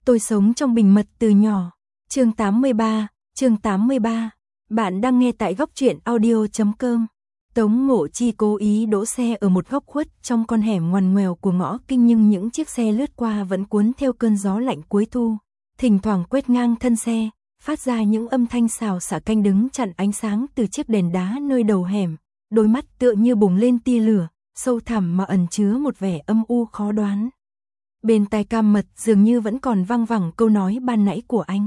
Tôi sống trong bình mật từ nhỏ. Chương 83. Bạn đang nghe tại góc truyện audio.com. Tống Ngộ Chi cố ý đỗ xe ở một góc khuất trong con hẻm ngoằn ngoèo của ngõ Kinh, nhưng những chiếc xe lướt qua vẫn cuốn theo cơn gió lạnh cuối thu, thỉnh thoảng quét ngang thân xe, phát ra những âm thanh xào xả. Canh đứng chặn ánh sáng từ chiếc đèn đá nơi đầu hẻm, đôi mắt tựa như bùng lên tia lửa, sâu thẳm mà ẩn chứa một vẻ âm u khó đoán. Bên tai Cam Mật dường như vẫn còn văng vẳng câu nói ban nãy của anh.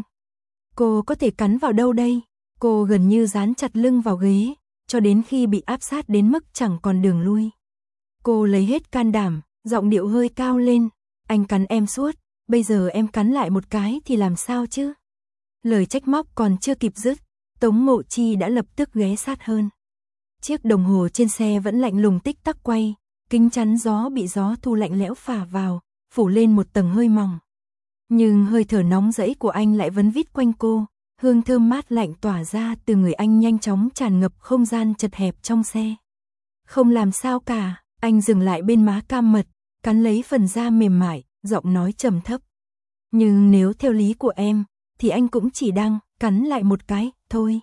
Cô có thể cắn vào đâu đây? Cô gần như dán chặt lưng vào ghế, cho đến khi bị áp sát đến mức chẳng còn đường lui. Cô lấy hết can đảm, giọng điệu hơi cao lên. Anh cắn em suốt, bây giờ em cắn lại một cái thì làm sao chứ? Lời trách móc còn chưa kịp dứt, Tống Ngộ Chi đã lập tức ghé sát hơn. Chiếc đồng hồ trên xe vẫn lạnh lùng tích tắc quay, kính chắn gió bị gió thu lạnh lẽo phả vào, phủ lên một tầng hơi mỏng. Nhưng hơi thở nóng rẫy của anh lại vấn vít quanh cô, hương thơm mát lạnh tỏa ra từ người anh nhanh chóng tràn ngập không gian chật hẹp trong xe. Không làm sao cả, anh dừng lại bên má Cam Mật, cắn lấy phần da mềm mại, giọng nói trầm thấp. Nhưng nếu theo lý của em, thì anh cũng chỉ đang cắn lại một cái thôi.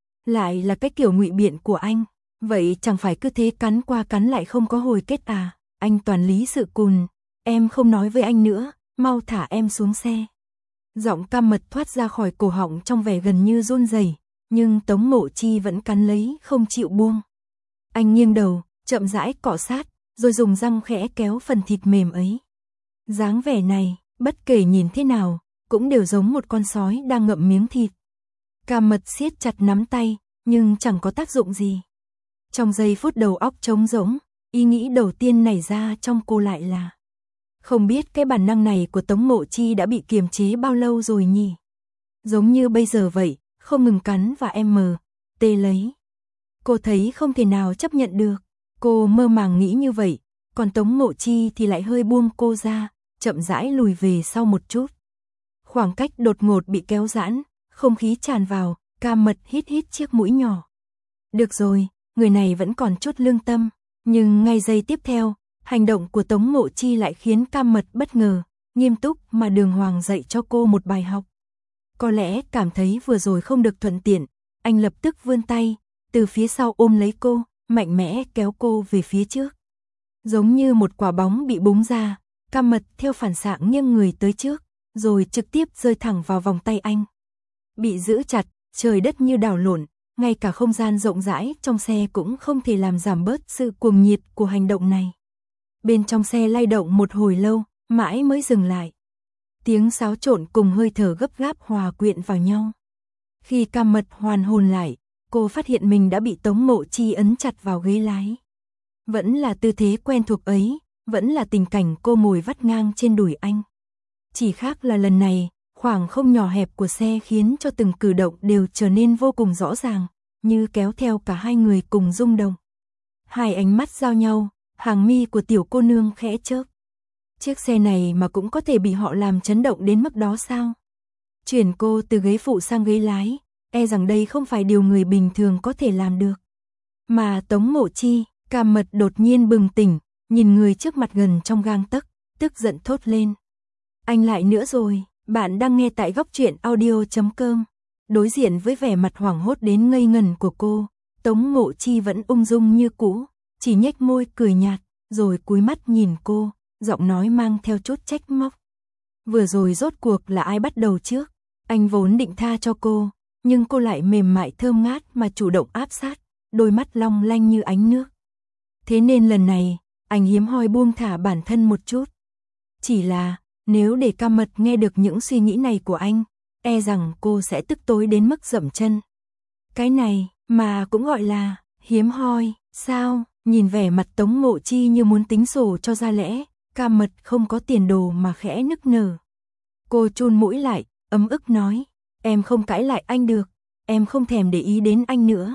Lại là cái kiểu ngụy biện của anh, vậy chẳng phải cứ thế cắn qua cắn lại không có hồi kết à? Anh toàn lý sự cùn, em không nói với anh nữa, mau thả em xuống xe. Giọng Cam Mật thoát ra khỏi cổ họng trong vẻ gần như run rẩy, nhưng Tống Ngộ Chi vẫn cắn lấy không chịu buông. Anh nghiêng đầu, chậm rãi cọ sát, rồi dùng răng khẽ kéo phần thịt mềm ấy. Dáng vẻ này, bất kể nhìn thế nào, cũng đều giống một con sói đang ngậm miếng thịt. Cam Mật siết chặt nắm tay, nhưng chẳng có tác dụng gì. Trong giây phút đầu óc trống rỗng, ý nghĩ đầu tiên nảy ra trong cô lại là: không biết cái bản năng này của Tống Ngộ Chi đã bị kiềm chế bao lâu rồi nhỉ? Giống như bây giờ vậy, không ngừng cắn và tê lấy. Cô thấy không thể nào chấp nhận được. Cô mơ màng nghĩ như vậy, còn Tống Ngộ Chi thì lại hơi buông cô ra, chậm rãi lùi về sau một chút. Khoảng cách đột ngột bị kéo giãn, không khí tràn vào, Cam Mật hít chiếc mũi nhỏ. Được rồi, người này vẫn còn chút lương tâm, nhưng ngay giây tiếp theo, hành động của Tống Ngộ Chi lại khiến Cam Mật bất ngờ, nghiêm túc mà đường hoàng dạy cho cô một bài học. Có lẽ cảm thấy vừa rồi không được thuận tiện, anh lập tức vươn tay, từ phía sau ôm lấy cô, mạnh mẽ kéo cô về phía trước. Giống như một quả bóng bị búng ra, Cam Mật theo phản xạ nghiêng người tới trước, rồi trực tiếp rơi thẳng vào vòng tay anh. Bị giữ chặt, trời đất như đảo lộn, ngay cả không gian rộng rãi trong xe cũng không thể làm giảm bớt sự cuồng nhiệt của hành động này. Bên trong xe lay động một hồi lâu, mãi mới dừng lại. Tiếng xáo trộn cùng hơi thở gấp gáp hòa quyện vào nhau. Khi Cam Mật hoàn hồn lại, cô phát hiện mình đã bị Tống Ngộ Chi ấn chặt vào ghế lái. Vẫn là tư thế quen thuộc ấy, vẫn là tình cảnh cô ngồi vắt ngang trên đùi anh. Chỉ khác là lần này, khoảng không nhỏ hẹp của xe khiến cho từng cử động đều trở nên vô cùng rõ ràng, như kéo theo cả hai người cùng rung động. Hai ánh mắt giao nhau, hàng mi của tiểu cô nương khẽ chớp. Chiếc xe này mà cũng có thể bị họ làm chấn động đến mức đó sao? Chuyển cô từ ghế phụ sang ghế lái, e rằng đây không phải điều người bình thường có thể làm được. Mà Tống Ngộ Chi, Cam Mật đột nhiên bừng tỉnh, nhìn người trước mặt gần trong gang tấc, tức giận thốt lên. Anh lại nữa rồi, bạn đang nghe tại góc truyện audio.com. Đối diện với vẻ mặt hoảng hốt đến ngây ngần của cô, Tống Ngộ Chi vẫn ung dung như cũ, chỉ nhếch môi cười nhạt, rồi cúi mắt nhìn cô, giọng nói mang theo chút trách móc. Vừa rồi rốt cuộc là ai bắt đầu trước? Anh vốn định tha cho cô, nhưng cô lại mềm mại thơm ngát mà chủ động áp sát, đôi mắt long lanh như ánh nước. Thế nên lần này, anh hiếm hoi buông thả bản thân một chút. Chỉ là, nếu để Cam Mật nghe được những suy nghĩ này của anh, e rằng cô sẽ tức tối đến mức dậm chân. Cái này, mà cũng gọi là hiếm hoi, sao? Nhìn vẻ mặt Tống Ngộ Chi như muốn tính sổ cho ra lẽ, Cam Mật không có tiền đồ mà khẽ nức nở. Cô chun mũi lại, ấm ức nói, em không cãi lại anh được, em không thèm để ý đến anh nữa.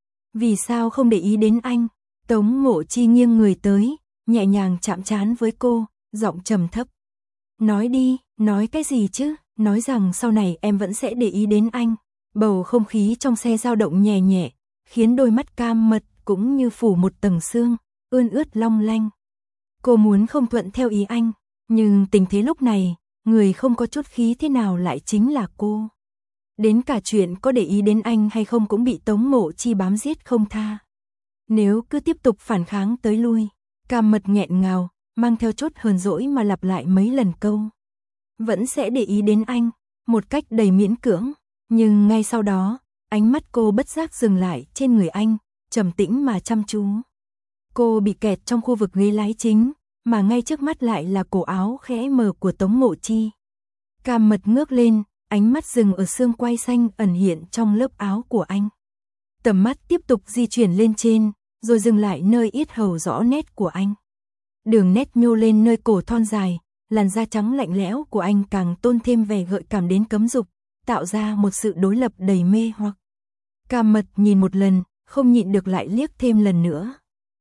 Vì sao không để ý đến anh? Tống Ngộ Chi nghiêng người tới, nhẹ nhàng chạm trán với cô, giọng trầm thấp. Nói đi, nói cái gì chứ? Nói rằng sau này em vẫn sẽ để ý đến anh. Bầu không khí trong xe dao động nhẹ nhẹ, khiến đôi mắt Cam Mật cũng như phủ một tầng sương, ươn ướt long lanh. Cô muốn không thuận theo ý anh, nhưng tình thế lúc này, người không có chút khí thế nào lại chính là cô. Đến cả chuyện có để ý đến anh hay không cũng bị Tống Ngộ Chi bám giết không tha. Nếu cứ tiếp tục phản kháng tới lui, Cam Mật nghẹn ngào, mang theo chút hờn dỗi mà lặp lại mấy lần câu. Vẫn sẽ để ý đến anh, một cách đầy miễn cưỡng, nhưng ngay sau đó, ánh mắt cô bất giác dừng lại trên người anh, trầm tĩnh mà chăm chú. Cô bị kẹt trong khu vực ghế lái chính, mà ngay trước mắt lại là cổ áo khẽ mờ của Tống Ngộ Chi. Cam Mật ngước lên, ánh mắt dừng ở xương quai xanh ẩn hiện trong lớp áo của anh. Tầm mắt tiếp tục di chuyển lên trên, rồi dừng lại nơi yết hầu rõ nét của anh. Đường nét nhô lên nơi cổ thon dài, làn da trắng lạnh lẽo của anh càng tôn thêm vẻ gợi cảm đến cấm dục, tạo ra một sự đối lập đầy mê hoặc. Cam Mật nhìn một lần, không nhịn được lại liếc thêm lần nữa.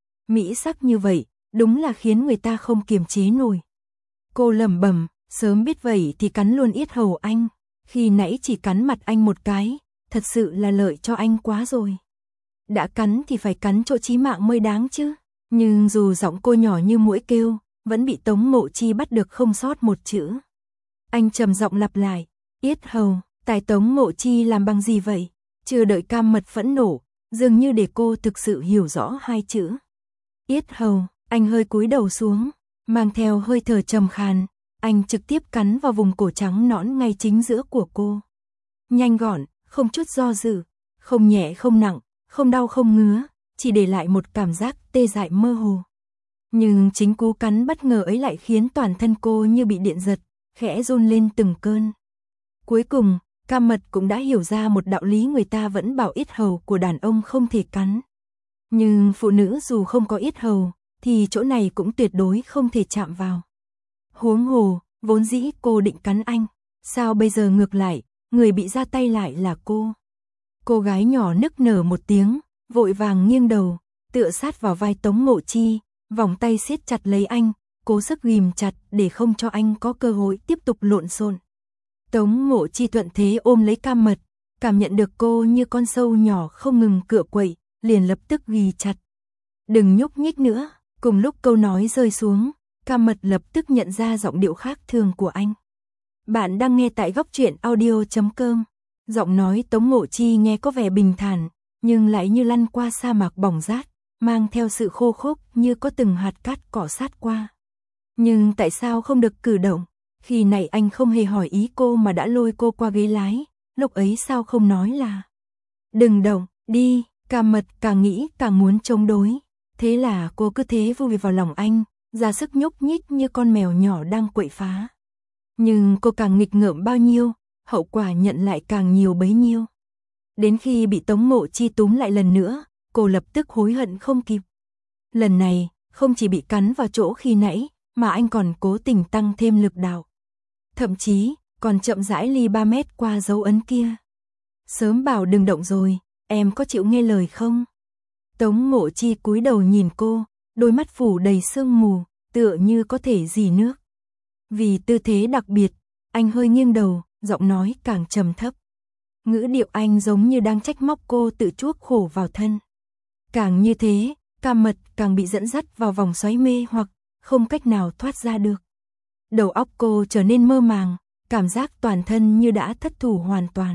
Mỹ sắc như vậy, đúng là khiến người ta không kiềm chế nổi. Cô lẩm bẩm, sớm biết vậy thì cắn luôn yết hầu anh, khi nãy chỉ cắn mặt anh một cái, thật sự là lợi cho anh quá rồi. Đã cắn thì phải cắn chỗ chí mạng mới đáng chứ. Nhưng dù giọng cô nhỏ như muỗi kêu, vẫn bị Tống Ngộ Chi bắt được không sót một chữ. Anh trầm giọng lặp lại, yết hầu, tài Tống Ngộ Chi làm bằng gì vậy? Chưa đợi Cam Mật phẫn nộ, dường như để cô thực sự hiểu rõ hai chữ. Yết hầu, anh hơi cúi đầu xuống, mang theo hơi thở trầm khàn, anh trực tiếp cắn vào vùng cổ trắng nõn ngay chính giữa của cô. Nhanh gọn, không chút do dự, không nhẹ không nặng, không đau không ngứa, chỉ để lại một cảm giác tê dại mơ hồ. Nhưng chính cú cắn bất ngờ ấy lại khiến toàn thân cô như bị điện giật, khẽ run lên từng cơn. Cuối cùng, Cam Mật cũng đã hiểu ra một đạo lý người ta vẫn bảo yết hầu của đàn ông không thể cắn. Nhưng phụ nữ dù không có yết hầu, thì chỗ này cũng tuyệt đối không thể chạm vào. Huống hồ, vốn dĩ cô định cắn anh, sao bây giờ ngược lại, người bị ra tay lại là cô. Cô gái nhỏ nức nở một tiếng, vội vàng nghiêng đầu, tựa sát vào vai Tống Ngộ Chi, vòng tay siết chặt lấy anh, cố sức ghìm chặt để không cho anh có cơ hội tiếp tục lộn xộn. Tống Ngộ Chi thuận thế ôm lấy Cam Mật, cảm nhận được cô như con sâu nhỏ không ngừng cựa quậy, liền lập tức ghì chặt. Đừng nhúc nhích nữa. Cùng lúc câu nói rơi xuống, Cam Mật lập tức nhận ra giọng điệu khác thường của anh. Bạn đang nghe tại góc truyện audio.com. Giọng nói Tống Ngộ Chi nghe có vẻ bình thản, nhưng lại như lăn qua sa mạc bỏng rát, mang theo sự khô khốc như có từng hạt cát cọ sát qua. Nhưng tại sao không được cử động? Khi nãy anh không hề hỏi ý cô mà đã lôi cô qua ghế lái, lúc ấy sao không nói là đừng động, đi. Cam Mật càng nghĩ càng muốn chống đối. Thế là cô cứ thế vui vào lòng anh, ra sức nhúc nhích như con mèo nhỏ đang quậy phá. Nhưng cô càng nghịch ngợm bao nhiêu, hậu quả nhận lại càng nhiều bấy nhiêu. Đến khi bị Tống Ngộ Chi túm lại lần nữa, cô lập tức hối hận không kịp. Lần này, không chỉ bị cắn vào chỗ khi nãy, mà anh còn cố tình tăng thêm lực đạo. Thậm chí, còn chậm rãi ly 3 mét qua dấu ấn kia. Sớm bảo đừng động rồi, em có chịu nghe lời không? Tống Ngộ Chi cúi đầu nhìn cô, đôi mắt phủ đầy sương mù, tựa như có thể rỉ nước. Vì tư thế đặc biệt, anh hơi nghiêng đầu, giọng nói càng trầm thấp. Ngữ điệu anh giống như đang trách móc cô tự chuốc khổ vào thân. Càng như thế, Cam Mật càng bị dẫn dắt vào vòng xoáy mê hoặc không cách nào thoát ra được. Đầu óc cô trở nên mơ màng, cảm giác toàn thân như đã thất thủ hoàn toàn.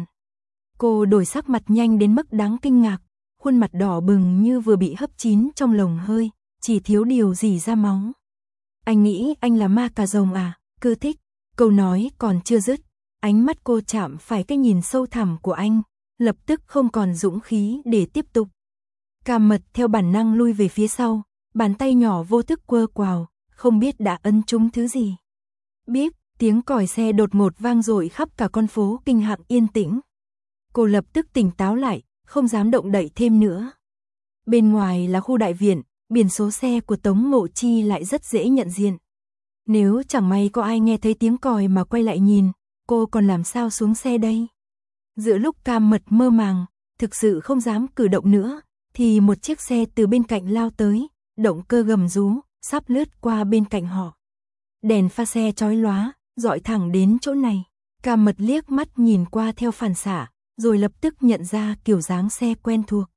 Cô đổi sắc mặt nhanh đến mức đáng kinh ngạc, khuôn mặt đỏ bừng như vừa bị hấp chín trong lồng hơi, chỉ thiếu điều gì ra máu. Anh nghĩ anh là ma cà rồng à, cứ thích. Câu nói còn chưa dứt, ánh mắt cô chạm phải cái nhìn sâu thẳm của anh, lập tức không còn dũng khí để tiếp tục. Cam Mật theo bản năng lui về phía sau, bàn tay nhỏ vô thức quơ quào, không biết đã ấn trúng thứ gì. Bíp, tiếng còi xe đột ngột vang dội khắp cả con phố kinh hạng yên tĩnh. Cô lập tức tỉnh táo lại, không dám động đậy thêm nữa. Bên ngoài là khu đại viện, biển số xe của Tống Ngộ Chi lại rất dễ nhận diện. Nếu chẳng may có ai nghe thấy tiếng còi mà quay lại nhìn, cô còn làm sao xuống xe đây? Giữa lúc Cam Mật mơ màng, thực sự không dám cử động nữa, thì một chiếc xe từ bên cạnh lao tới, động cơ gầm rú, sắp lướt qua bên cạnh họ. Đèn pha xe chói lóa, dọi thẳng đến chỗ này. Cam Mật liếc mắt nhìn qua theo phản xạ, rồi lập tức nhận ra kiểu dáng xe quen thuộc.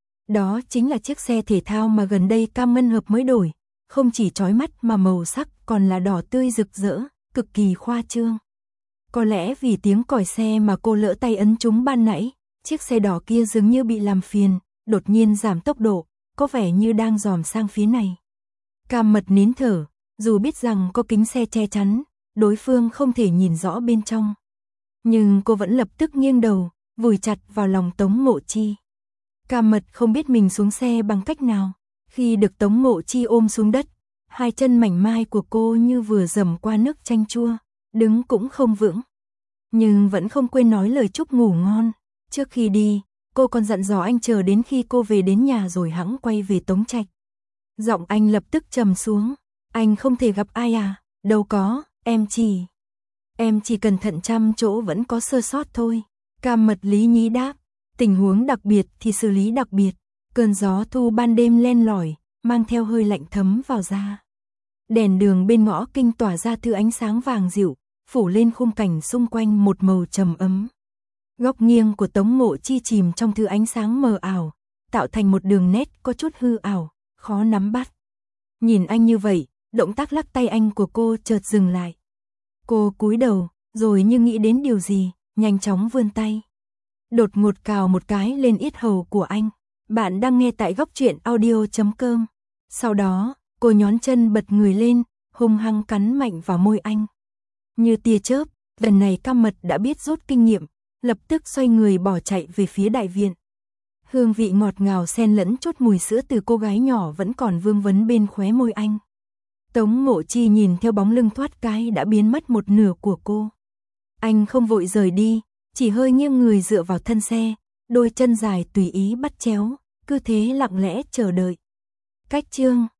Đó chính là chiếc xe thể thao mà gần đây Cam Ngân Hợp mới đổi, không chỉ chói mắt mà màu sắc còn là đỏ tươi rực rỡ, cực kỳ khoa trương. Có lẽ vì tiếng còi xe mà cô lỡ tay ấn trúng ban nãy, chiếc xe đỏ kia dường như bị làm phiền, đột nhiên giảm tốc độ, có vẻ như đang dòm sang phía này. Cam Mật nín thở, dù biết rằng có kính xe che chắn, đối phương không thể nhìn rõ bên trong. Nhưng cô vẫn lập tức nghiêng đầu, vùi chặt vào lòng Tống Ngộ Chi. Cam Mật không biết mình xuống xe bằng cách nào, khi được Tống Ngộ Chi ôm xuống đất, hai chân mảnh mai của cô như vừa dầm qua nước chanh chua, đứng cũng không vững. Nhưng vẫn không quên nói lời chúc ngủ ngon. Trước khi đi, cô còn dặn dò anh chờ đến khi cô về đến nhà rồi hẵng quay về Tống Trạch. Giọng anh lập tức trầm xuống. Anh không thể gặp ai à? Đâu có, em chỉ cẩn thận trăm chỗ vẫn có sơ sót thôi. Cam Mật lý nhí đáp. Tình huống đặc biệt thì xử lý đặc biệt. Cơn gió thu ban đêm len lỏi, mang theo hơi lạnh thấm vào da. Đèn đường bên ngõ kinh tỏa ra thứ ánh sáng vàng dịu, phủ lên khung cảnh xung quanh một màu trầm ấm. Góc nghiêng của Tống Ngộ Chi chìm trong thứ ánh sáng mờ ảo, tạo thành một đường nét có chút hư ảo, khó nắm bắt. Nhìn anh như vậy, động tác lắc tay anh của cô chợt dừng lại. Cô cúi đầu, rồi như nghĩ đến điều gì, nhanh chóng vươn tay. Đột ngột cào một cái lên yết hầu của anh. Bạn đang nghe tại góc truyện audio.com. Sau đó, cô nhón chân bật người lên, hung hăng cắn mạnh vào môi anh. Như tia chớp, lần này Cam Mật đã biết rút kinh nghiệm, lập tức xoay người bỏ chạy về phía đại viện. Hương vị ngọt ngào xen lẫn chút mùi sữa từ cô gái nhỏ vẫn còn vương vấn bên khóe môi anh. Tống Ngộ Chi nhìn theo bóng lưng thoát cái đã biến mất một nửa của cô. Anh không vội rời đi, chỉ hơi nghiêng người dựa vào thân xe, đôi chân dài tùy ý bắt chéo, cứ thế lặng lẽ chờ đợi. Cách chương